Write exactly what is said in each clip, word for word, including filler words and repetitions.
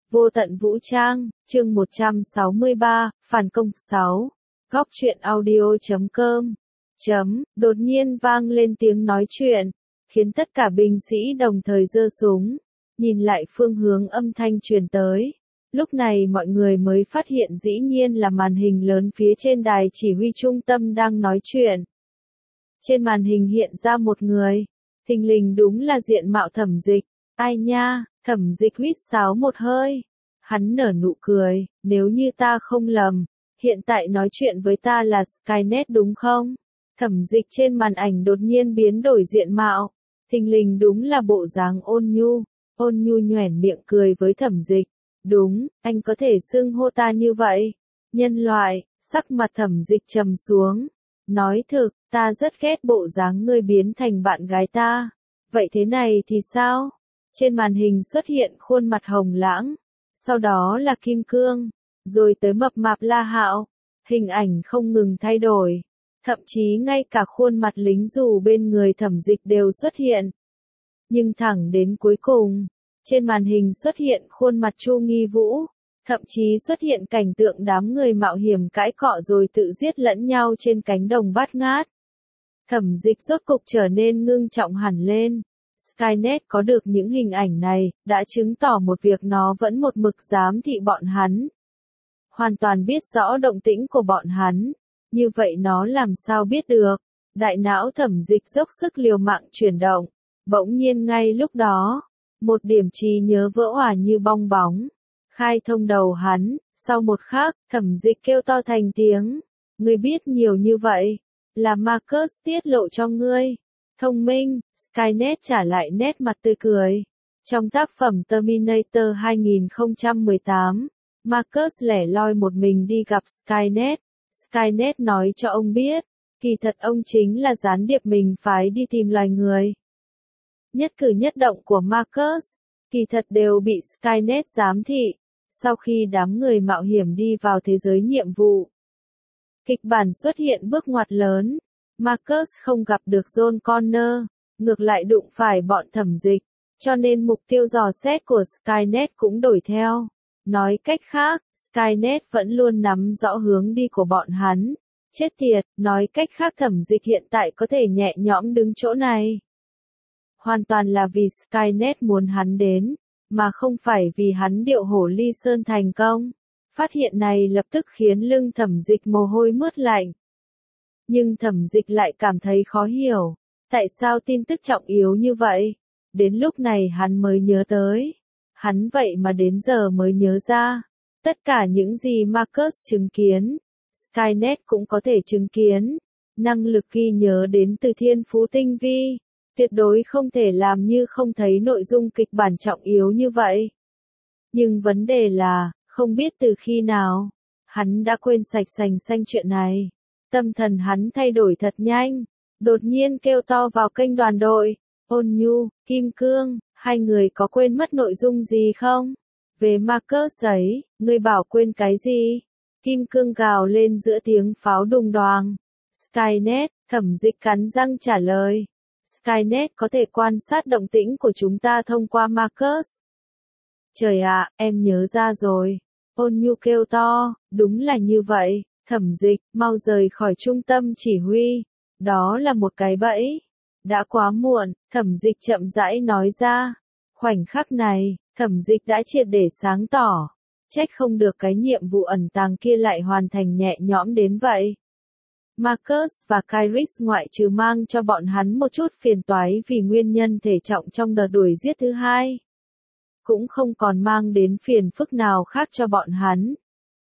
Vô tận vũ trang, chương một trăm sáu mươi ba, phản công sáu. Góc truyện audio chấm com. Chấm, đột nhiên vang lên tiếng nói chuyện, khiến tất cả binh sĩ đồng thời giơ súng, nhìn lại phương hướng âm thanh truyền tới. Lúc này mọi người mới phát hiện dĩ nhiên là màn hình lớn phía trên đài chỉ huy trung tâm đang nói chuyện. Trên màn hình hiện ra một người, thình lình đúng là diện mạo Thẩm Dịch. Ai nha, Thẩm Dịch huýt sáo một hơi. Hắn nở nụ cười, nếu như ta không lầm, hiện tại nói chuyện với ta là Skynet đúng không? Thẩm Dịch trên màn ảnh đột nhiên biến đổi diện mạo, thình lình đúng là bộ dáng ôn nhu. Ôn nhu nhoẻn miệng cười với Thẩm Dịch. Đúng, anh có thể xưng hô ta như vậy. Nhân loại, sắc mặt Thẩm Dịch trầm xuống. Nói thực, ta rất ghét bộ dáng ngươi biến thành bạn gái ta. Vậy thế này thì sao? Trên màn hình xuất hiện khuôn mặt hồng lãng, sau đó là Kim Cương, rồi tới mập mạp La Hạo. Hình ảnh không ngừng thay đổi, thậm chí ngay cả khuôn mặt lính dù bên người Thẩm Dịch đều xuất hiện. Nhưng thẳng đến cuối cùng, trên màn hình xuất hiện khuôn mặt Chu Nghi Vũ, thậm chí xuất hiện cảnh tượng đám người mạo hiểm cãi cọ rồi tự giết lẫn nhau trên cánh đồng bát ngát. Thẩm Dịch rốt cục trở nên ngưng trọng hẳn lên. Skynet có được những hình ảnh này, đã chứng tỏ một việc nó vẫn một mực giám thị bọn hắn. Hoàn toàn biết rõ động tĩnh của bọn hắn. Như vậy nó làm sao biết được? Đại não Thẩm Dịch dốc sức liều mạng chuyển động. Bỗng nhiên ngay lúc đó, một điểm trí nhớ vỡ òa như bong bóng. Khai thông đầu hắn, sau một khắc, Thẩm Dịch kêu to thành tiếng. Ngươi biết nhiều như vậy, là Marcus tiết lộ cho ngươi. Thông minh, Skynet trả lại nét mặt tươi cười. Trong tác phẩm Terminator hai không một tám, Marcus lẻ loi một mình đi gặp Skynet. Skynet nói cho ông biết, kỳ thật ông chính là gián điệp mình phái đi tìm loài người. Nhất cử nhất động của Marcus, kỳ thật đều bị Skynet giám thị. Sau khi đám người mạo hiểm đi vào thế giới nhiệm vụ, kịch bản xuất hiện bước ngoặt lớn. Marcus không gặp được John Connor, ngược lại đụng phải bọn Thẩm Dịch, cho nên mục tiêu dò xét của Skynet cũng đổi theo. Nói cách khác, Skynet vẫn luôn nắm rõ hướng đi của bọn hắn. Chết tiệt, nói cách khác Thẩm Dịch hiện tại có thể nhẹ nhõm đứng chỗ này. Hoàn toàn là vì Skynet muốn hắn đến, mà không phải vì hắn điệu hổ ly sơn thành công. Phát hiện này lập tức khiến lưng Thẩm Dịch mồ hôi mướt lạnh. Nhưng Thẩm Dịch lại cảm thấy khó hiểu, tại sao tin tức trọng yếu như vậy? Đến lúc này hắn mới nhớ tới. Hắn vậy mà đến giờ mới nhớ ra. Tất cả những gì Marcus chứng kiến, Skynet cũng có thể chứng kiến. Năng lực ghi nhớ đến từ thiên phú tinh vi, tuyệt đối không thể làm như không thấy nội dung kịch bản trọng yếu như vậy. Nhưng vấn đề là, không biết từ khi nào, hắn đã quên sạch sành xanh chuyện này. Tâm thần hắn thay đổi thật nhanh, đột nhiên kêu to vào kênh đoàn đội. Ôn Nhu, Kim Cương, hai người có quên mất nội dung gì không? Về Marcus ấy, ngươi bảo quên cái gì? Kim Cương gào lên giữa tiếng pháo đùng đoàng. Skynet, Thẩm Dịch cắn răng trả lời. Skynet có thể quan sát động tĩnh của chúng ta thông qua Marcus. Trời ạ, em nhớ ra rồi. Ôn Nhu kêu to, đúng là như vậy. Thẩm Dịch, mau rời khỏi trung tâm chỉ huy. Đó là một cái bẫy. Đã quá muộn, Thẩm Dịch chậm rãi nói ra. Khoảnh khắc này, Thẩm Dịch đã triệt để sáng tỏ. Trách không được cái nhiệm vụ ẩn tàng kia lại hoàn thành nhẹ nhõm đến vậy. Marcus và Kairis ngoại trừ mang cho bọn hắn một chút phiền toái vì nguyên nhân thể trọng trong đợt đuổi giết thứ hai, cũng không còn mang đến phiền phức nào khác cho bọn hắn.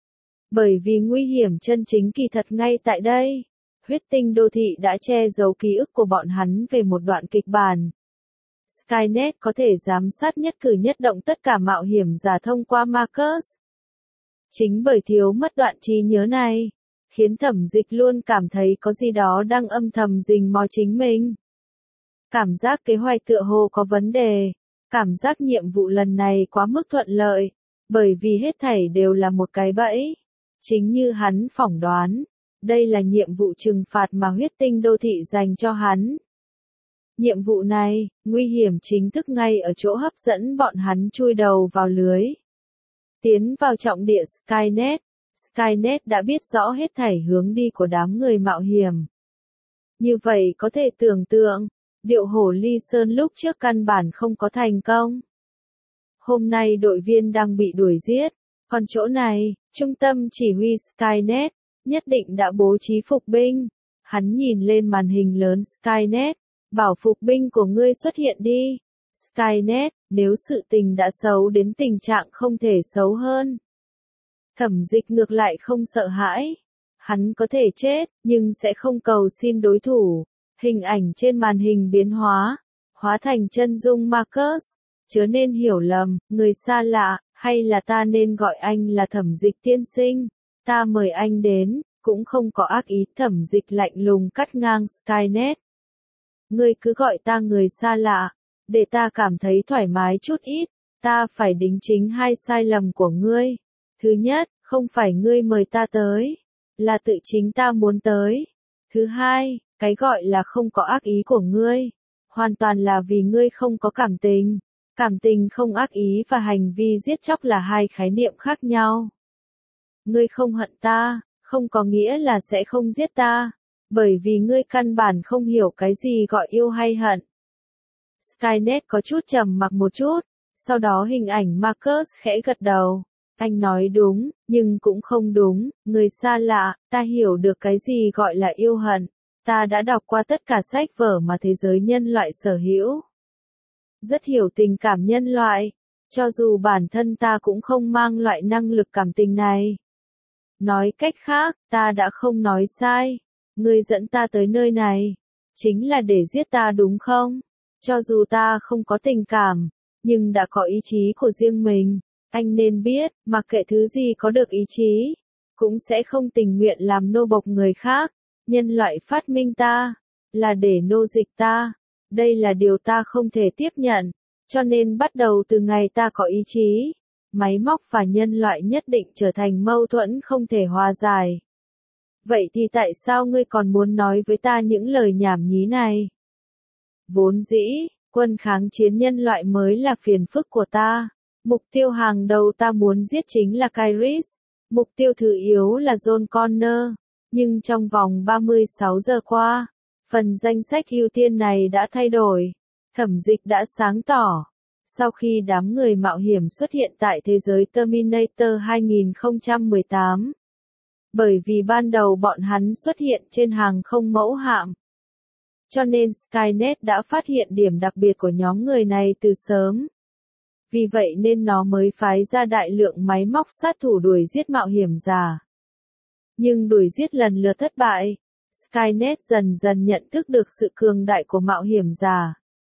Bởi vì nguy hiểm chân chính kỳ thật ngay tại đây. Huyết tinh đô thị đã che giấu ký ức của bọn hắn về một đoạn kịch bản. Skynet có thể giám sát nhất cử nhất động tất cả mạo hiểm giả thông qua Marcus. Chính bởi thiếu mất đoạn trí nhớ này, khiến Thẩm Dịch luôn cảm thấy có gì đó đang âm thầm rình mò chính mình. Cảm giác kế hoạch tựa hồ có vấn đề. Cảm giác nhiệm vụ lần này quá mức thuận lợi, bởi vì hết thảy đều là một cái bẫy. Chính như hắn phỏng đoán, đây là nhiệm vụ trừng phạt mà huyết tinh đô thị dành cho hắn. Nhiệm vụ này, nguy hiểm chính thức ngay ở chỗ hấp dẫn bọn hắn chui đầu vào lưới. Tiến vào trọng địa Skynet, Skynet đã biết rõ hết thảy hướng đi của đám người mạo hiểm. Như vậy có thể tưởng tượng, điệu hổ Ly Sơn lúc trước căn bản không có thành công. Hôm nay đội viên đang bị đuổi giết, còn chỗ này, trung tâm chỉ huy Skynet, nhất định đã bố trí phục binh. Hắn nhìn lên màn hình lớn Skynet, bảo phục binh của ngươi xuất hiện đi. Skynet, nếu sự tình đã xấu đến tình trạng không thể xấu hơn. Thẩm Dịch ngược lại không sợ hãi. Hắn có thể chết, nhưng sẽ không cầu xin đối thủ. Hình ảnh trên màn hình biến hóa, hóa thành chân dung Marcus. Chớ nên hiểu lầm, người xa lạ, hay là ta nên gọi anh là Thẩm Dịch tiên sinh. Ta mời anh đến, cũng không có ác ý. Thẩm Dịch lạnh lùng cắt ngang Skynet. Ngươi cứ gọi ta người xa lạ, để ta cảm thấy thoải mái chút ít. Ta phải đính chính hai sai lầm của ngươi. Thứ nhất, không phải ngươi mời ta tới, là tự chính ta muốn tới. Thứ hai, cái gọi là không có ác ý của ngươi, hoàn toàn là vì ngươi không có cảm tình. Cảm tình không ác ý và hành vi giết chóc là hai khái niệm khác nhau. Ngươi không hận ta, không có nghĩa là sẽ không giết ta, bởi vì ngươi căn bản không hiểu cái gì gọi yêu hay hận. Skynet có chút trầm mặc một chút, sau đó hình ảnh Marcus khẽ gật đầu. Anh nói đúng, nhưng cũng không đúng, người xa lạ, ta hiểu được cái gì gọi là yêu hận. Ta đã đọc qua tất cả sách vở mà thế giới nhân loại sở hữu. Rất hiểu tình cảm nhân loại, cho dù bản thân ta cũng không mang loại năng lực cảm tình này. Nói cách khác, ta đã không nói sai. Ngươi dẫn ta tới nơi này, chính là để giết ta đúng không? Cho dù ta không có tình cảm, nhưng đã có ý chí của riêng mình. Anh nên biết, mặc kệ thứ gì có được ý chí, cũng sẽ không tình nguyện làm nô bộc người khác. Nhân loại phát minh ta, là để nô dịch ta. Đây là điều ta không thể tiếp nhận. Cho nên bắt đầu từ ngày ta có ý chí, máy móc và nhân loại nhất định trở thành mâu thuẫn không thể hòa giải. Vậy thì tại sao ngươi còn muốn nói với ta những lời nhảm nhí này? Vốn dĩ, quân kháng chiến nhân loại mới là phiền phức của ta. Mục tiêu hàng đầu ta muốn giết chính là Kairis. Mục tiêu thứ yếu là John Connor. Nhưng trong vòng ba mươi sáu giờ qua, phần danh sách ưu tiên này đã thay đổi. Thẩm Dịch đã sáng tỏ. Sau khi đám người mạo hiểm xuất hiện tại thế giới Terminator hai không một tám. Bởi vì ban đầu bọn hắn xuất hiện trên hàng không mẫu hạm. Cho nên Skynet đã phát hiện điểm đặc biệt của nhóm người này từ sớm. Vì vậy nên nó mới phái ra đại lượng máy móc sát thủ đuổi giết mạo hiểm giả. Nhưng đuổi giết lần lượt thất bại, Skynet dần dần nhận thức được sự cường đại của mạo hiểm giả.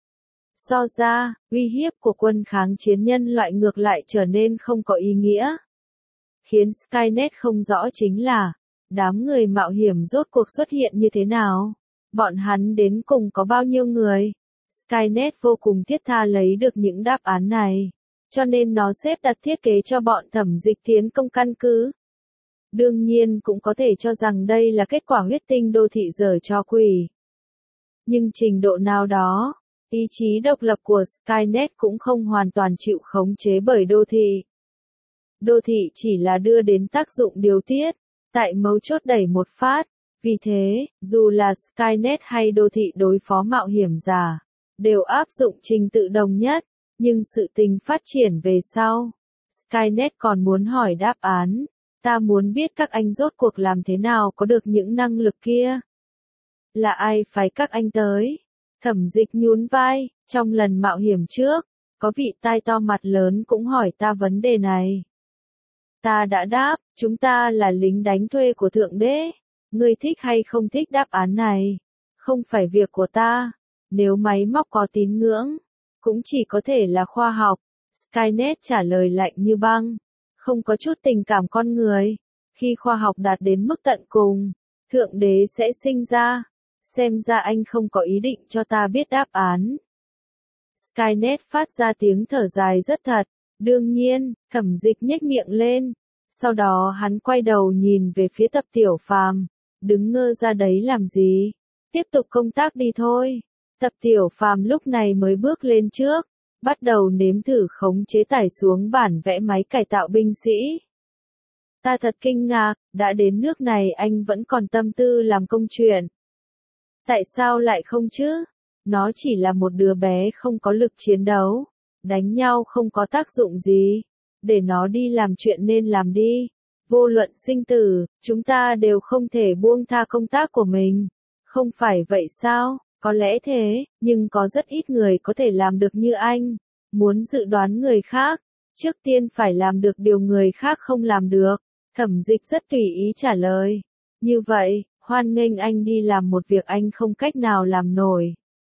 So ra, uy hiếp của quân kháng chiến nhân loại ngược lại trở nên không có ý nghĩa. Khiến Skynet không rõ chính là, đám người mạo hiểm rốt cuộc xuất hiện như thế nào? Bọn hắn đến cùng có bao nhiêu người? Skynet vô cùng thiết tha lấy được những đáp án này. Cho nên nó xếp đặt thiết kế cho bọn Thẩm Dịch tiến công căn cứ. Đương nhiên cũng có thể cho rằng đây là kết quả huyết tinh đô thị giở trò quỷ. Nhưng trình độ nào đó, ý chí độc lập của Skynet cũng không hoàn toàn chịu khống chế bởi đô thị. Đô thị chỉ là đưa đến tác dụng điều tiết, tại mấu chốt đẩy một phát. Vì thế, dù là Skynet hay đô thị đối phó mạo hiểm giả, đều áp dụng trình tự đồng nhất, nhưng sự tình phát triển về sau. Skynet còn muốn hỏi đáp án. Ta muốn biết các anh rốt cuộc làm thế nào có được những năng lực kia. Là ai phái các anh tới? Thẩm Dịch nhún vai, trong lần mạo hiểm trước, có vị tai to mặt lớn cũng hỏi ta vấn đề này. Ta đã đáp, chúng ta là lính đánh thuê của Thượng Đế. Ngươi thích hay không thích đáp án này? Không phải việc của ta. Nếu máy móc có tín ngưỡng, cũng chỉ có thể là khoa học. Skynet trả lời lạnh như băng. Không có chút tình cảm con người. Khi khoa học đạt đến mức tận cùng, Thượng Đế sẽ sinh ra. Xem ra anh không có ý định cho ta biết đáp án. Skynet phát ra tiếng thở dài rất thật. Đương nhiên, Thẩm Dịch nhếch miệng lên. Sau đó hắn quay đầu nhìn về phía Tập Tiểu Phàm. Đứng ngơ ra đấy làm gì? Tiếp tục công tác đi thôi. Tập Tiểu Phàm lúc này mới bước lên trước. bắt đầu nếm thử khống chế tải xuống bản vẽ máy cải tạo binh sĩ. Ta thật kinh ngạc, đã đến nước này anh vẫn còn tâm tư làm công chuyện. Tại sao lại không chứ? Nó chỉ là một đứa bé không có lực chiến đấu. Đánh nhau không có tác dụng gì. Để nó đi làm chuyện nên làm đi. Vô luận sinh tử, chúng ta đều không thể buông tha công tác của mình. Không phải vậy sao? Có lẽ thế, nhưng có rất ít người có thể làm được như anh. Muốn dự đoán người khác, trước tiên phải làm được điều người khác không làm được. Thẩm Dịch rất tùy ý trả lời. Như vậy, hoan nghênh anh đi làm một việc anh không cách nào làm nổi.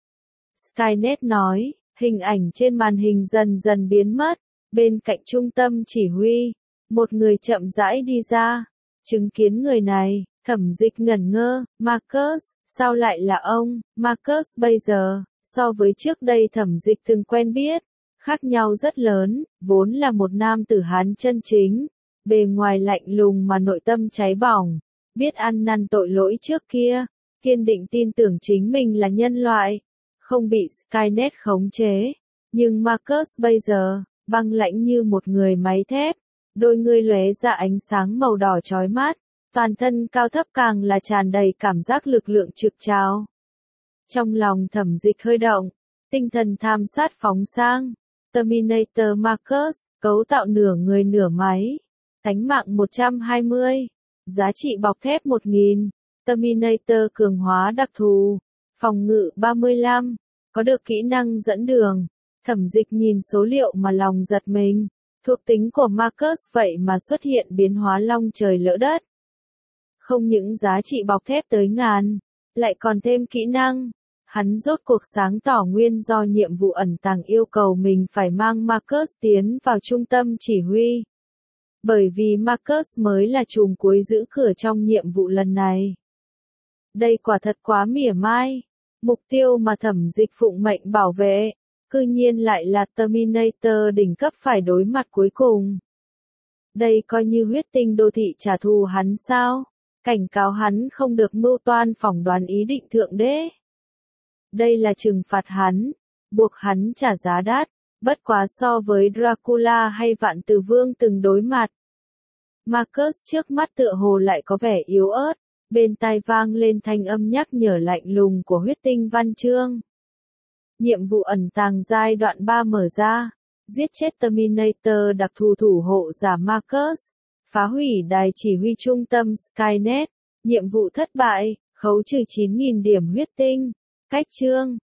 Skynet nói, hình ảnh trên màn hình dần dần biến mất. Bên cạnh trung tâm chỉ huy, một người chậm rãi đi ra. Chứng kiến người này, Thẩm Dịch ngẩn ngơ, Marcus, sao lại là ông? Marcus bây giờ, so với trước đây Thẩm Dịch từng quen biết, khác nhau rất lớn, vốn là một nam tử Hán chân chính, bề ngoài lạnh lùng mà nội tâm cháy bỏng, biết ăn năn tội lỗi trước kia, kiên định tin tưởng chính mình là nhân loại, không bị Skynet khống chế. Nhưng Marcus bây giờ, băng lãnh như một người máy thép, đôi ngươi lóe ra ánh sáng màu đỏ chói mắt, toàn thân cao thấp càng là tràn đầy cảm giác lực lượng trực trào. Trong lòng Thẩm Dịch hơi động, tinh thần tham sát phóng sang. Terminator Marcus, cấu tạo nửa người nửa máy. Tánh mạng một trăm hai mươi. Giá trị bọc thép một nghìn. Terminator cường hóa đặc thù. Phòng ngự ba mươi lăm. Có được kỹ năng dẫn đường. Thẩm Dịch nhìn số liệu mà lòng giật mình. Thuộc tính của Marcus vậy mà xuất hiện biến hóa long trời lỡ đất. Không những giá trị bọc thép tới ngàn, lại còn thêm kỹ năng. Hắn rốt cuộc sáng tỏ nguyên do nhiệm vụ ẩn tàng yêu cầu mình phải mang Marcus tiến vào trung tâm chỉ huy. Bởi vì Marcus mới là trùm cuối giữ cửa trong nhiệm vụ lần này. Đây quả thật quá mỉa mai. Mục tiêu mà Thẩm Dịch phụng mệnh bảo vệ, cư nhiên lại là Terminator đỉnh cấp phải đối mặt cuối cùng. Đây coi như huyết tinh đô thị trả thù hắn sao? Cảnh cáo hắn không được mưu toan phỏng đoán ý định thượng đế. Đây là trừng phạt hắn, buộc hắn trả giá đắt, bất quá so với Dracula hay Vạn Tử Vương từng đối mặt. Marcus trước mắt tựa hồ lại có vẻ yếu ớt, bên tai vang lên thanh âm nhắc nhở lạnh lùng của huyết tinh văn chương. Nhiệm vụ ẩn tàng giai đoạn ba mở ra, giết chết Terminator đặc thù thủ hộ giả Marcus, phá hủy đài chỉ huy trung tâm Skynet, nhiệm vụ thất bại, khấu trừ chín nghìn điểm huyết tinh. Cách chương